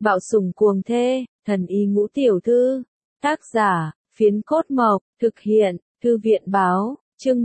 Bạo sủng cuồng thê, thần y ngũ tiểu thư. Tác giả, Phiến Cốt Mộc, thực hiện, Thư viện báo, chương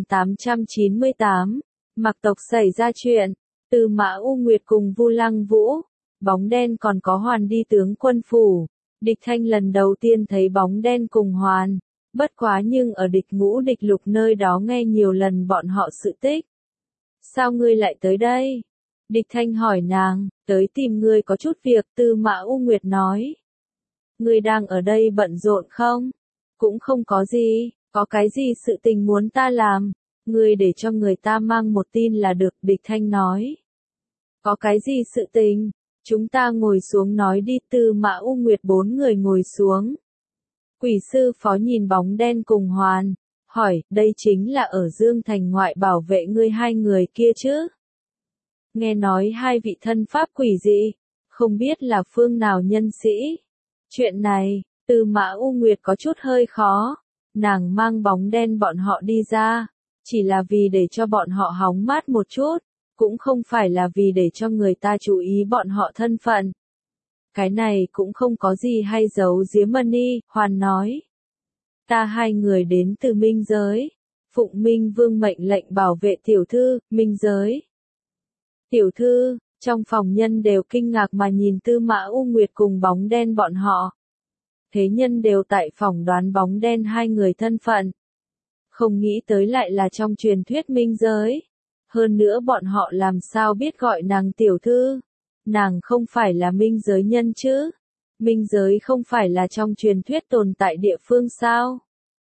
1898. Mạc tộc xảy ra chuyện, Tư Mã U Nguyệt cùng Vu Lăng Vũ, bóng đen còn có Hoàn đi tướng quân phủ. Địch Thanh lần đầu tiên thấy bóng đen cùng Hoàn, bất quá nhưng ở địch ngũ địch lục nơi đó nghe nhiều lần bọn họ sự tích. Sao ngươi lại tới đây? Địch Thanh hỏi nàng, tới tìm ngươi có chút việc, Tư Mã U Nguyệt nói. Ngươi đang ở đây bận rộn không? Cũng không có gì, có cái gì sự tình muốn ta làm? Ngươi để cho người ta mang một tin là được, Địch Thanh nói. Có cái gì sự tình? Chúng ta ngồi xuống nói đi, Tư Mã U Nguyệt bốn người ngồi xuống. Quỷ sư phó nhìn bóng đen cùng Hoàn, hỏi, đây chính là ở Dương Thành ngoại bảo vệ ngươi hai người kia chứ? Nghe nói hai vị thân pháp quỷ dị, không biết là phương nào nhân sĩ. Chuyện này, Tư Mã U Nguyệt có chút hơi khó, nàng mang bóng đen bọn họ đi ra, chỉ là vì để cho bọn họ hóng mát một chút, cũng không phải là vì để cho người ta chú ý bọn họ thân phận. Cái này cũng không có gì hay giấu giếm Mani, Hoàn nói. Ta hai người đến từ Minh Giới, phụng Minh Vương mệnh lệnh bảo vệ tiểu thư, Minh Giới. Tiểu thư, trong phòng nhân đều kinh ngạc mà nhìn Tư Mã U Nguyệt cùng bóng đen bọn họ. Thế nhân đều tại phòng đoán bóng đen hai người thân phận. Không nghĩ tới lại là trong truyền thuyết Minh Giới. Hơn nữa bọn họ làm sao biết gọi nàng tiểu thư. Nàng không phải là Minh Giới nhân chứ. Minh Giới không phải là trong truyền thuyết tồn tại địa phương sao.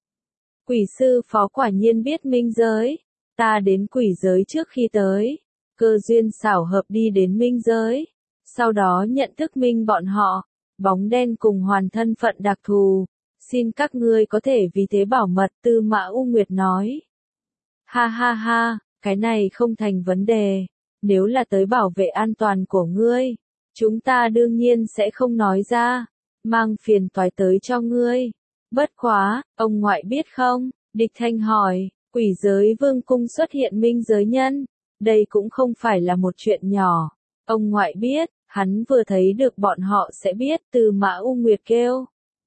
Quỷ sư phó quả nhiên biết Minh Giới. Ta đến quỷ giới trước khi tới. Cơ duyên xảo hợp đi đến Minh Giới. Sau đó nhận thức Minh bọn họ. Bóng đen cùng Hoàn thân phận đặc thù. Xin các ngươi có thể vì thế bảo mật, Tư Mã U Nguyệt nói. Ha ha ha, cái này không thành vấn đề. Nếu là tới bảo vệ an toàn của ngươi, chúng ta đương nhiên sẽ không nói ra. Mang phiền toái tới cho ngươi. Bất quá, ông ngoại biết không? Địch Thanh hỏi, quỷ giới vương cung xuất hiện Minh Giới nhân. Đây cũng không phải là một chuyện nhỏ. Ông ngoại biết, hắn vừa thấy được bọn họ sẽ biết, Tư Mã U Nguyệt kêu.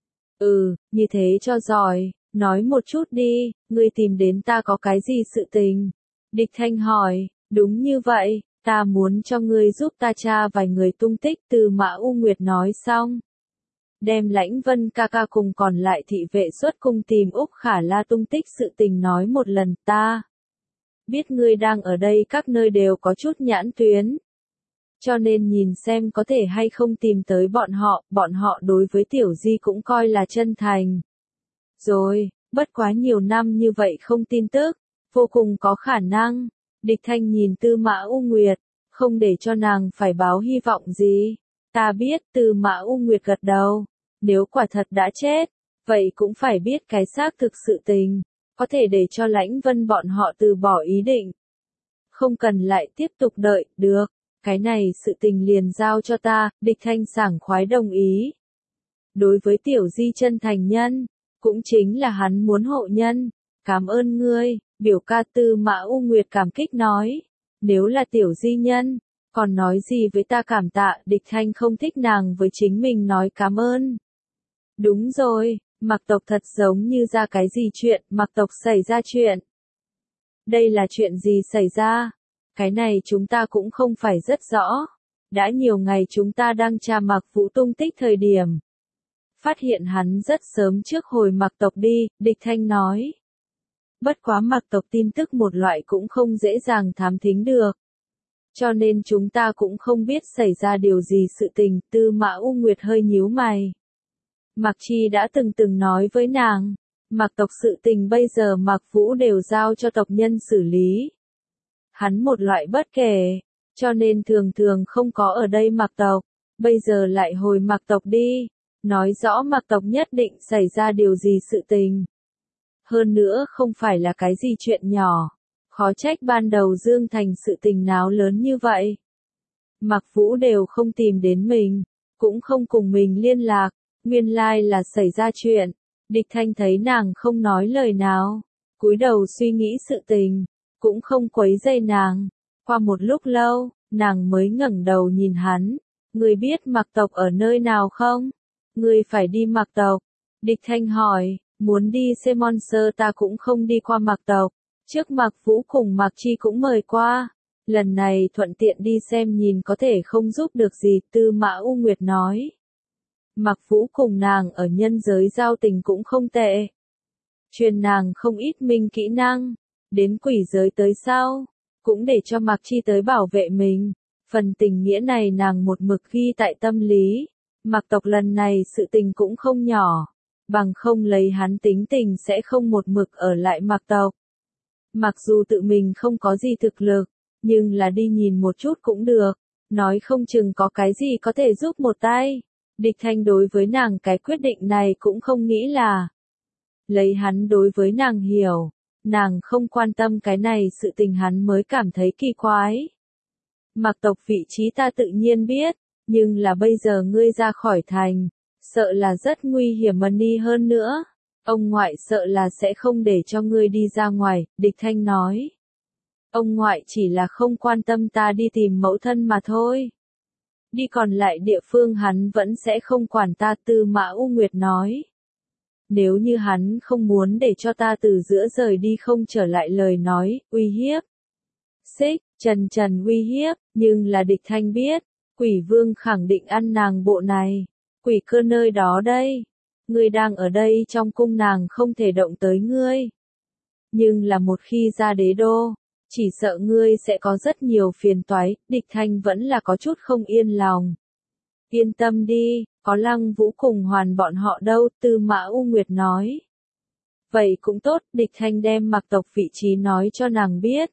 Như thế cho giỏi, nói một chút đi, ngươi tìm đến ta có cái gì sự tình? Địch Thanh hỏi, đúng như vậy, ta muốn cho ngươi giúp ta tra vài người tung tích, Tư Mã U Nguyệt nói xong. Đem Lãnh Vân ca ca cùng còn lại thị vệ xuất cung tìm Úc Khả La tung tích sự tình nói một lần, ta biết ngươi đang ở đây các nơi đều có chút nhãn tuyến. Cho nên nhìn xem có thể hay không tìm tới bọn họ đối với Tiểu Di cũng coi là chân thành. Rồi, bất quá nhiều năm như vậy không tin tức, vô cùng có khả năng. Địch Thanh nhìn Tư Mã U Nguyệt, không để cho nàng phải báo hy vọng gì. Ta biết, Tư Mã U Nguyệt gật đầu, nếu quả thật đã chết, vậy cũng phải biết cái xác thực sự tình, có thể để cho Lãnh Vân bọn họ từ bỏ ý định. Không cần lại tiếp tục đợi, được. Cái này sự tình liền giao cho ta, Địch Thanh sảng khoái đồng ý. Đối với Tiểu Di chân thành nhân, cũng chính là hắn muốn hộ nhân. Cảm ơn ngươi, biểu ca, Tư Mã U Nguyệt cảm kích nói. Nếu là Tiểu Di nhân, còn nói gì với ta cảm tạ, Địch Thanh không thích nàng với chính mình nói cảm ơn. Đúng rồi, Mạc tộc thật giống như ra cái gì chuyện, Mạc tộc xảy ra chuyện. Đây là chuyện gì xảy ra? Cái này chúng ta cũng không phải rất rõ. Đã nhiều ngày chúng ta đang tra Mạc Vũ tung tích thời điểm. Phát hiện hắn rất sớm trước hồi Mạc tộc đi, Địch Thanh nói. Bất quá Mạc tộc tin tức một loại cũng không dễ dàng thám thính được. Cho nên chúng ta cũng không biết xảy ra điều gì sự tình, Tư Mã U Nguyệt hơi nhíu mày. Mạc Chi đã từng nói với nàng, Mạc tộc sự tình bây giờ Mạc Vũ đều giao cho tộc nhân xử lý. Hắn một loại bất kể, cho nên thường không có ở đây Mạc tộc, bây giờ lại hồi Mạc tộc đi, nói rõ Mạc tộc nhất định xảy ra điều gì sự tình. Hơn nữa không phải là cái gì chuyện nhỏ, khó trách ban đầu Dương Thành sự tình náo lớn như vậy. Mạc Vũ đều không tìm đến mình, cũng không cùng mình liên lạc, nguyên lai là xảy ra chuyện. Địch Thanh thấy nàng không nói lời nào, cúi đầu suy nghĩ sự tình. Cũng không quấy rầy nàng. Qua một lúc lâu, nàng mới ngẩng đầu nhìn hắn. Ngươi biết Mạc tộc ở nơi nào không? Ngươi phải đi Mạc tộc. Địch Thanh hỏi, muốn đi xem Monster ta cũng không đi qua Mạc tộc. Trước Mạc Vũ cùng Mạc Chi cũng mời qua. Lần này thuận tiện đi xem nhìn có thể không giúp được gì, Tư Mã U Nguyệt nói. Mạc Vũ cùng nàng ở nhân giới giao tình cũng không tệ. Truyền nàng không ít minh kỹ năng. Đến quỷ giới tới sau, cũng để cho Mạc Chi tới bảo vệ mình. Phần tình nghĩa này nàng một mực ghi tại tâm lý. Mạc tộc lần này sự tình cũng không nhỏ. Bằng không lấy hắn tính tình sẽ không một mực ở lại Mạc tộc. Mặc dù tự mình không có gì thực lực, nhưng là đi nhìn một chút cũng được. Nói không chừng có cái gì có thể giúp một tay. Địch Thanh đối với nàng cái quyết định này cũng không nghĩ là lấy hắn đối với nàng hiểu. Nàng không quan tâm cái này sự tình hắn mới cảm thấy kỳ quái. Mạc tộc vị trí ta tự nhiên biết, nhưng là bây giờ ngươi ra khỏi thành, sợ là rất nguy hiểm mà đi hơn nữa. Ông ngoại sợ là sẽ không để cho ngươi đi ra ngoài, Địch Thanh nói. Ông ngoại chỉ là không quan tâm ta đi tìm mẫu thân mà thôi. Đi còn lại địa phương hắn vẫn sẽ không quản ta, Tư Mã U Nguyệt nói. Nếu như hắn không muốn để cho ta từ giữa rời đi không trở lại lời nói, uy hiếp. Xích, Trần uy hiếp, nhưng là Địch Thanh biết, quỷ vương khẳng định ăn nàng bộ này. Quỷ cơ nơi đó đây. Ngươi đang ở đây trong cung nàng không thể động tới ngươi. Nhưng là một khi ra đế đô, chỉ sợ ngươi sẽ có rất nhiều phiền toái, Địch Thanh vẫn là có chút không yên lòng. Yên tâm đi, có Lăng Vũ cùng Hoàn bọn họ đâu, Tư Mã U Nguyệt nói. Vậy cũng tốt, Địch Thanh đem Mạc tộc vị trí nói cho nàng biết.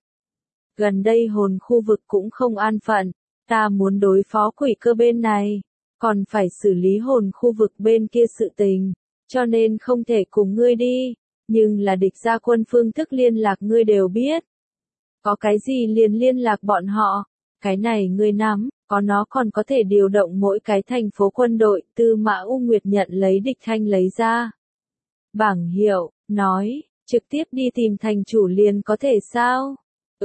Gần đây hồn khu vực cũng không an phận, ta muốn đối phó quỷ cơ bên này, còn phải xử lý hồn khu vực bên kia sự tình, cho nên không thể cùng ngươi đi, nhưng là địch gia quân phương thức liên lạc ngươi đều biết. Có cái gì liền liên lạc bọn họ, cái này ngươi nắm, có nó còn có thể điều động mỗi cái thành phố quân đội, Tư Mã U Nguyệt nhận lấy Địch Thanh lấy ra. Bảng hiệu, nói, trực tiếp đi tìm thành chủ liền có thể sao?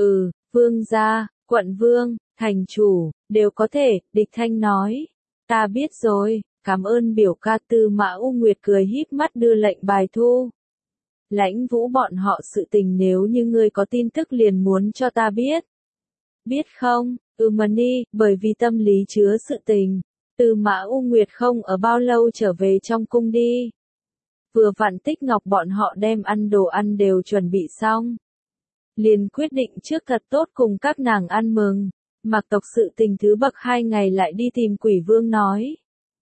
Vương gia, quận vương, thành chủ, đều có thể, Địch Thanh nói. Ta biết rồi, cảm ơn biểu ca, Tư Mã U Nguyệt cười híp mắt đưa lệnh bài thu. Lãnh Vũ bọn họ sự tình nếu như ngươi có tin tức liền muốn cho ta biết. Biết không, Mani, bởi vì tâm lý chứa sự tình. Tư Mã U Nguyệt không ở bao lâu trở về trong cung đi. Vừa vặn Tích Ngọc bọn họ đem ăn đồ ăn đều chuẩn bị xong. Liền quyết định trước thật tốt cùng các nàng ăn mừng. Mạc tộc sự tình thứ bậc 2 ngày lại đi tìm quỷ vương nói.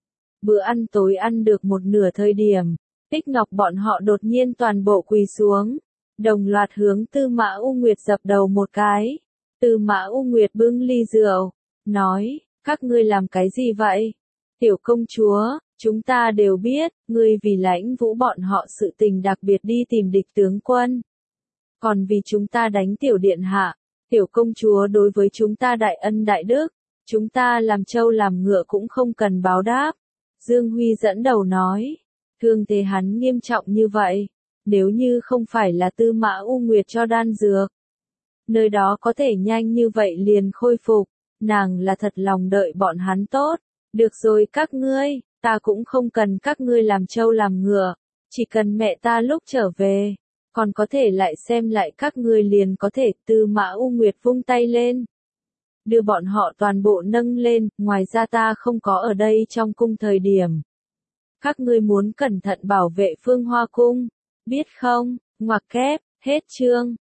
Bữa ăn tối ăn được một nửa thời điểm, Tích Ngọc bọn họ đột nhiên toàn bộ quỳ xuống, đồng loạt hướng Tư Mã U Nguyệt dập đầu một cái. Tư Mã U Nguyệt bưng ly rượu, nói, các ngươi làm cái gì vậy? Tiểu công chúa, chúng ta đều biết, ngươi vì Lãnh Vũ bọn họ sự tình đặc biệt đi tìm địch tướng quân. Còn vì chúng ta đánh tiểu điện hạ, tiểu công chúa đối với chúng ta đại ân đại đức, chúng ta làm trâu làm ngựa cũng không cần báo đáp. Dương Huy dẫn đầu nói, thương thế hắn nghiêm trọng như vậy, nếu như không phải là Tư Mã U Nguyệt cho đan dược, nơi đó có thể nhanh như vậy liền khôi phục, nàng là thật lòng đợi bọn hắn tốt. Được rồi các ngươi, ta cũng không cần các ngươi làm trâu làm ngựa, chỉ cần mẹ ta lúc trở về, còn có thể lại xem lại các ngươi liền có thể. Tư Mã U Nguyệt vung tay lên, đưa bọn họ toàn bộ nâng lên, ngoài ra ta không có ở đây trong cung thời điểm. Các ngươi muốn cẩn thận bảo vệ Phương Hoa Cung, biết không? Ngoặc kép, hết chương.